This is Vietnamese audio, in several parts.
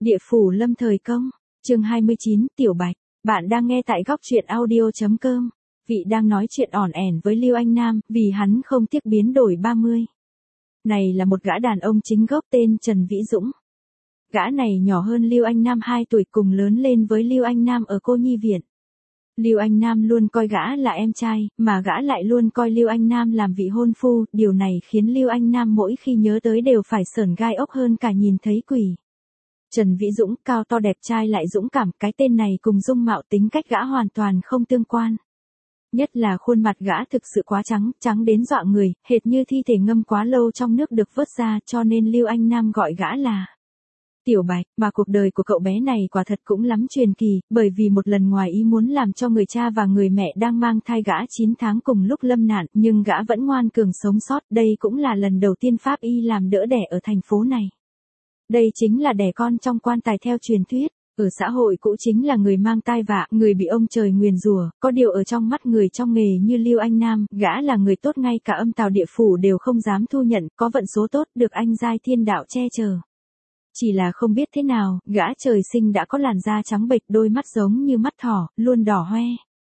Địa phủ lâm thời công, chương 29, Tiểu Bạch, bạn đang nghe tại góc truyện audio.com. Vị đang nói chuyện ỏn ẻn với Lưu Anh Nam, vì hắn không tiếc biến đổi 30. Này là một gã đàn ông chính gốc tên Trần Vĩ Dũng. Gã này nhỏ hơn Lưu Anh Nam 2 tuổi, cùng lớn lên với Lưu Anh Nam ở cô nhi viện. Lưu Anh Nam luôn coi gã là em trai, mà gã lại luôn coi Lưu Anh Nam làm vị hôn phu, điều này khiến Lưu Anh Nam mỗi khi nhớ tới đều phải sởn gai ốc hơn cả nhìn thấy quỷ. Trần Vĩ Dũng, cao to đẹp trai lại dũng cảm, cái tên này cùng dung mạo tính cách gã hoàn toàn không tương quan. Nhất là khuôn mặt gã thực sự quá trắng, trắng đến dọa người, hệt như thi thể ngâm quá lâu trong nước được vớt ra, cho nên Lưu Anh Nam gọi gã là Tiểu Bạch. Mà cuộc đời của cậu bé này quả thật cũng lắm truyền kỳ, bởi vì một lần ngoài ý muốn làm cho người cha và người mẹ đang mang thai gã 9 tháng cùng lúc lâm nạn, nhưng gã vẫn ngoan cường sống sót. Đây cũng là lần đầu tiên pháp y làm đỡ đẻ ở thành phố này. Đây chính là đẻ con trong quan tài theo truyền thuyết. Ở xã hội cũ chính là người mang tai vạ, người bị ông trời nguyền rủa. Có điều ở trong mắt người trong nghề như Lưu Anh Nam, gã là người tốt, ngay cả âm tào địa phủ đều không dám thu nhận, có vận số tốt, được anh giai thiên đạo che chở. Chỉ là không biết thế nào, gã trời sinh đã có làn da trắng bệch, đôi mắt giống như mắt thỏ, luôn đỏ hoe.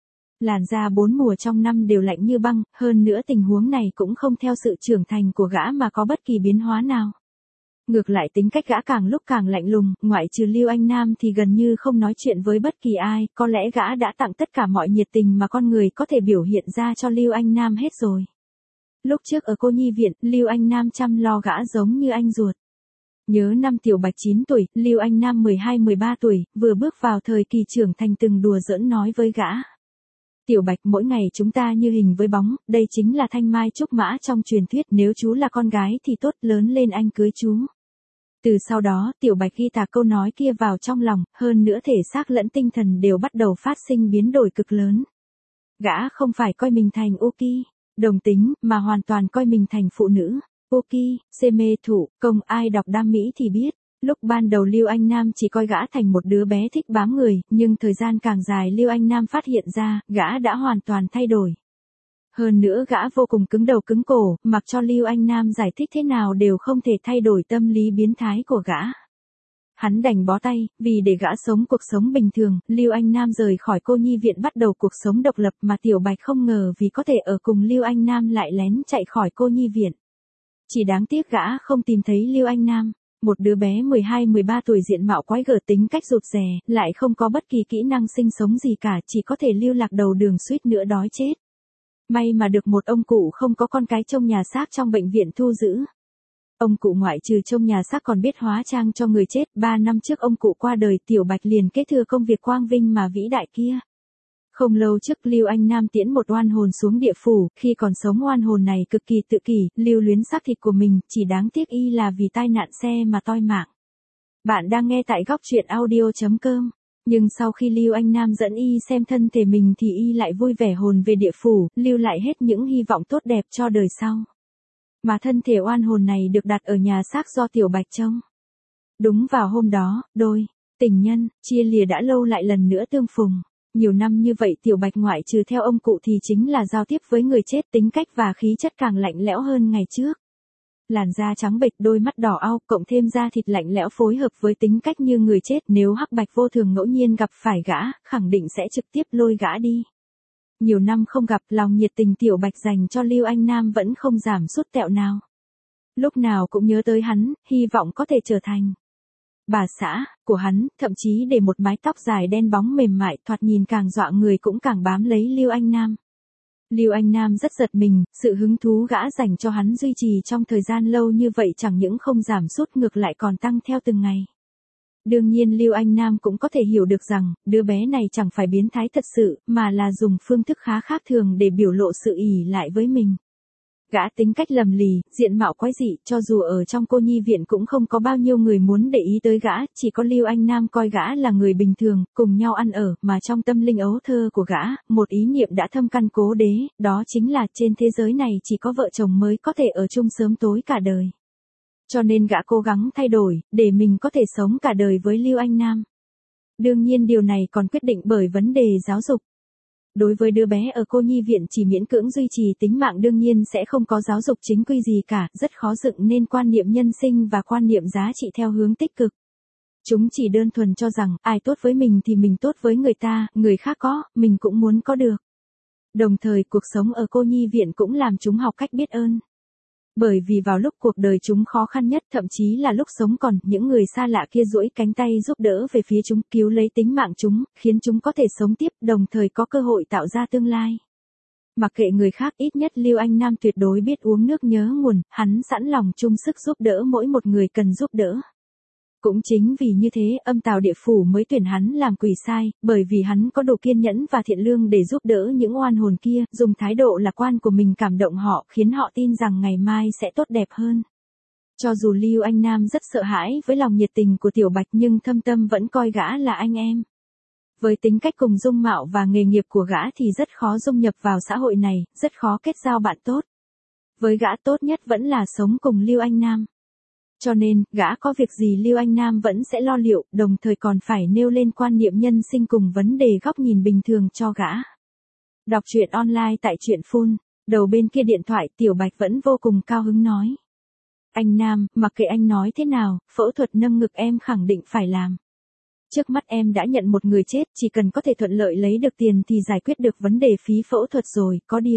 Làn da 4 mùa trong năm đều lạnh như băng, hơn nữa tình huống này cũng không theo sự trưởng thành của gã mà có bất kỳ biến hóa nào. Ngược lại tính cách gã càng lúc càng lạnh lùng, ngoại trừ Lưu Anh Nam thì gần như không nói chuyện với bất kỳ ai, có lẽ gã đã tặng tất cả mọi nhiệt tình mà con người có thể biểu hiện ra cho Lưu Anh Nam hết rồi. Lúc trước ở cô nhi viện, Lưu Anh Nam chăm lo gã giống như anh ruột. Nhớ năm Tiểu Bạch 9 tuổi, Lưu Anh Nam 12-13 tuổi, vừa bước vào thời kỳ trưởng thành, từng đùa giỡn nói với gã. Tiểu Bạch, mỗi ngày chúng ta như hình với bóng, đây chính là thanh mai trúc mã trong truyền thuyết, nếu chú là con gái thì tốt, lớn lên anh cưới chú. Từ sau đó, Tiểu Bạch ghi tạc câu nói kia vào trong lòng, hơn nữa thể xác lẫn tinh thần đều bắt đầu phát sinh biến đổi cực lớn. Gã không phải coi mình thành Uki, đồng tính, mà hoàn toàn coi mình thành phụ nữ. Uki, mê thủ, công, ai đọc đam mỹ thì biết. Lúc ban đầu Lưu Anh Nam chỉ coi gã thành một đứa bé thích bám người, nhưng thời gian càng dài Lưu Anh Nam phát hiện ra, gã đã hoàn toàn thay đổi. Hơn nữa gã vô cùng cứng đầu cứng cổ, mặc cho Lưu Anh Nam giải thích thế nào đều không thể thay đổi tâm lý biến thái của gã. Hắn đành bó tay, vì để gã sống cuộc sống bình thường, Lưu Anh Nam rời khỏi cô nhi viện bắt đầu cuộc sống độc lập, mà Tiểu Bạch không ngờ vì có thể ở cùng Lưu Anh Nam lại lén chạy khỏi cô nhi viện. Chỉ đáng tiếc gã không tìm thấy Lưu Anh Nam. Một đứa bé 12-13 tuổi diện mạo quái gở, tính cách rụt rè, lại không có bất kỳ kỹ năng sinh sống gì cả, chỉ có thể lưu lạc đầu đường, suýt nữa đói chết. May mà được một ông cụ không có con cái trông nhà xác trong bệnh viện thu giữ. Ông cụ ngoại trừ trông nhà xác còn biết hóa trang cho người chết. 3 năm trước ông cụ qua đời, Tiểu Bạch liền kế thừa công việc quang vinh mà vĩ đại kia. Không lâu trước Lưu Anh Nam tiễn một oan hồn xuống địa phủ, khi còn sống oan hồn này cực kỳ tự kỷ, lưu luyến xác thịt của mình, chỉ đáng tiếc y là vì tai nạn xe mà toi mạng. Bạn đang nghe tại góc truyện audio.com. Nhưng sau khi Lưu Anh Nam dẫn y xem thân thể mình thì y lại vui vẻ hồn về địa phủ, lưu lại hết những hy vọng tốt đẹp cho đời sau. Mà thân thể oan hồn này được đặt ở nhà xác do Tiểu Bạch trông. Đúng vào hôm đó, đôi tình nhân chia lìa đã lâu lại lần nữa tương phùng. Nhiều năm như vậy Tiểu Bạch ngoại trừ theo ông cụ thì chính là giao tiếp với người chết, tính cách và khí chất càng lạnh lẽo hơn ngày trước. Làn da trắng bệch, đôi mắt đỏ au, cộng thêm da thịt lạnh lẽo phối hợp với tính cách như người chết, nếu Hắc Bạch vô thường ngẫu nhiên gặp phải gã, khẳng định sẽ trực tiếp lôi gã đi. Nhiều năm không gặp, lòng nhiệt tình Tiểu Bạch dành cho Lưu Anh Nam vẫn không giảm sút tẹo nào. Lúc nào cũng nhớ tới hắn, hy vọng có thể trở thành bà xã của hắn, thậm chí để một mái tóc dài đen bóng mềm mại, thoạt nhìn càng dọa người cũng càng bám lấy Lưu Anh Nam. Lưu Anh Nam rất giật mình, sự hứng thú gã dành cho hắn duy trì trong thời gian lâu như vậy chẳng những không giảm sút, ngược lại còn tăng theo từng ngày. Đương nhiên Lưu Anh Nam cũng có thể hiểu được rằng, đứa bé này chẳng phải biến thái thật sự, mà là dùng phương thức khá khác thường để biểu lộ sự ỷ lại với mình. Gã tính cách lầm lì, diện mạo quái dị, cho dù ở trong cô nhi viện cũng không có bao nhiêu người muốn để ý tới gã, chỉ có Lưu Anh Nam coi gã là người bình thường, cùng nhau ăn ở, mà trong tâm linh ấu thơ của gã, một ý niệm đã thâm căn cố đế, đó chính là trên thế giới này chỉ có vợ chồng mới có thể ở chung sớm tối cả đời. Cho nên gã cố gắng thay đổi, để mình có thể sống cả đời với Lưu Anh Nam. Đương nhiên điều này còn quyết định bởi vấn đề giáo dục. Đối với đứa bé ở cô nhi viện chỉ miễn cưỡng duy trì tính mạng đương nhiên sẽ không có giáo dục chính quy gì cả, rất khó dựng nên quan niệm nhân sinh và quan niệm giá trị theo hướng tích cực. Chúng chỉ đơn thuần cho rằng, ai tốt với mình thì mình tốt với người ta, người khác có, mình cũng muốn có được. Đồng thời cuộc sống ở cô nhi viện cũng làm chúng học cách biết ơn. Bởi vì vào lúc cuộc đời chúng khó khăn nhất, thậm chí là lúc sống còn, những người xa lạ kia duỗi cánh tay giúp đỡ về phía chúng, cứu lấy tính mạng chúng, khiến chúng có thể sống tiếp, đồng thời có cơ hội tạo ra tương lai. Mặc kệ người khác, ít nhất Lưu Anh Nam tuyệt đối biết uống nước nhớ nguồn, hắn sẵn lòng chung sức giúp đỡ mỗi một người cần giúp đỡ. Cũng chính vì như thế, Âm Tào Địa Phủ mới tuyển hắn làm quỷ sai, bởi vì hắn có đủ kiên nhẫn và thiện lương để giúp đỡ những oan hồn kia, dùng thái độ lạc quan của mình cảm động họ, khiến họ tin rằng ngày mai sẽ tốt đẹp hơn. Cho dù Lưu Anh Nam rất sợ hãi với lòng nhiệt tình của Tiểu Bạch nhưng thâm tâm vẫn coi gã là anh em. Với tính cách cùng dung mạo và nghề nghiệp của gã thì rất khó dung nhập vào xã hội này, rất khó kết giao bạn tốt. Với gã tốt nhất vẫn là sống cùng Lưu Anh Nam. Cho nên, gã có việc gì Lưu Anh Nam vẫn sẽ lo liệu, đồng thời còn phải nêu lên quan niệm nhân sinh cùng vấn đề góc nhìn bình thường cho gã. Đọc truyện online tại truyện Phun, đầu bên kia điện thoại Tiểu Bạch vẫn vô cùng cao hứng nói. Anh Nam, mặc kệ anh nói thế nào, phẫu thuật nâng ngực em khẳng định phải làm. Trước mắt em đã nhận một người chết, chỉ cần có thể thuận lợi lấy được tiền thì giải quyết được vấn đề phí phẫu thuật rồi,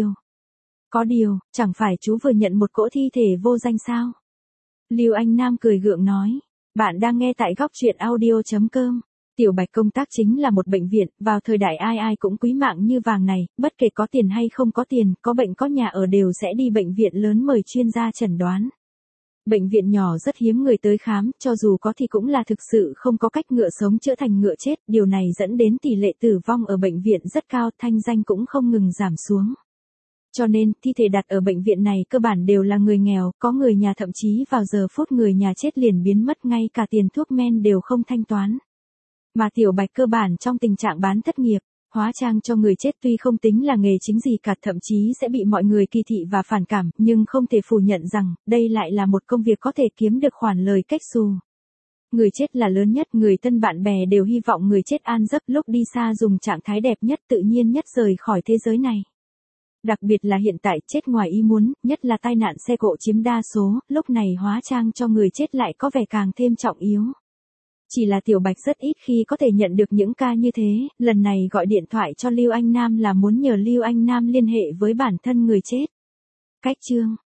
Có điều, chẳng phải chú vừa nhận một cỗ thi thể vô danh sao? Lưu Anh Nam cười gượng nói. Bạn đang nghe tại góc truyện audio.com. Tiểu Bạch công tác chính là một bệnh viện, vào thời đại ai ai cũng quý mạng như vàng này, bất kể có tiền hay không có tiền, có bệnh có nhà ở đều sẽ đi bệnh viện lớn mời chuyên gia chẩn đoán. Bệnh viện nhỏ rất hiếm người tới khám, cho dù có thì cũng là thực sự không có cách, ngựa sống chữa thành ngựa chết, điều này dẫn đến tỷ lệ tử vong ở bệnh viện rất cao, thanh danh cũng không ngừng giảm xuống. Cho nên, thi thể đặt ở bệnh viện này cơ bản đều là người nghèo, có người nhà thậm chí vào giờ phút người nhà chết liền biến mất, ngay cả tiền thuốc men đều không thanh toán. Mà Tiểu Bạch cơ bản trong tình trạng bán thất nghiệp, hóa trang cho người chết tuy không tính là nghề chính gì cả, thậm chí sẽ bị mọi người kỳ thị và phản cảm, nhưng không thể phủ nhận rằng, đây lại là một công việc có thể kiếm được khoản lời cách xù. Người chết là lớn nhất, người thân bạn bè đều hy vọng người chết an giấc, lúc đi xa dùng trạng thái đẹp nhất, tự nhiên nhất rời khỏi thế giới này. Đặc biệt là hiện tại, chết ngoài ý muốn, nhất là tai nạn xe cộ chiếm đa số, lúc này hóa trang cho người chết lại có vẻ càng thêm trọng yếu. Chỉ là Tiểu Bạch rất ít khi có thể nhận được những ca như thế, lần này gọi điện thoại cho Lưu Anh Nam là muốn nhờ Lưu Anh Nam liên hệ với bản thân người chết. Cách chương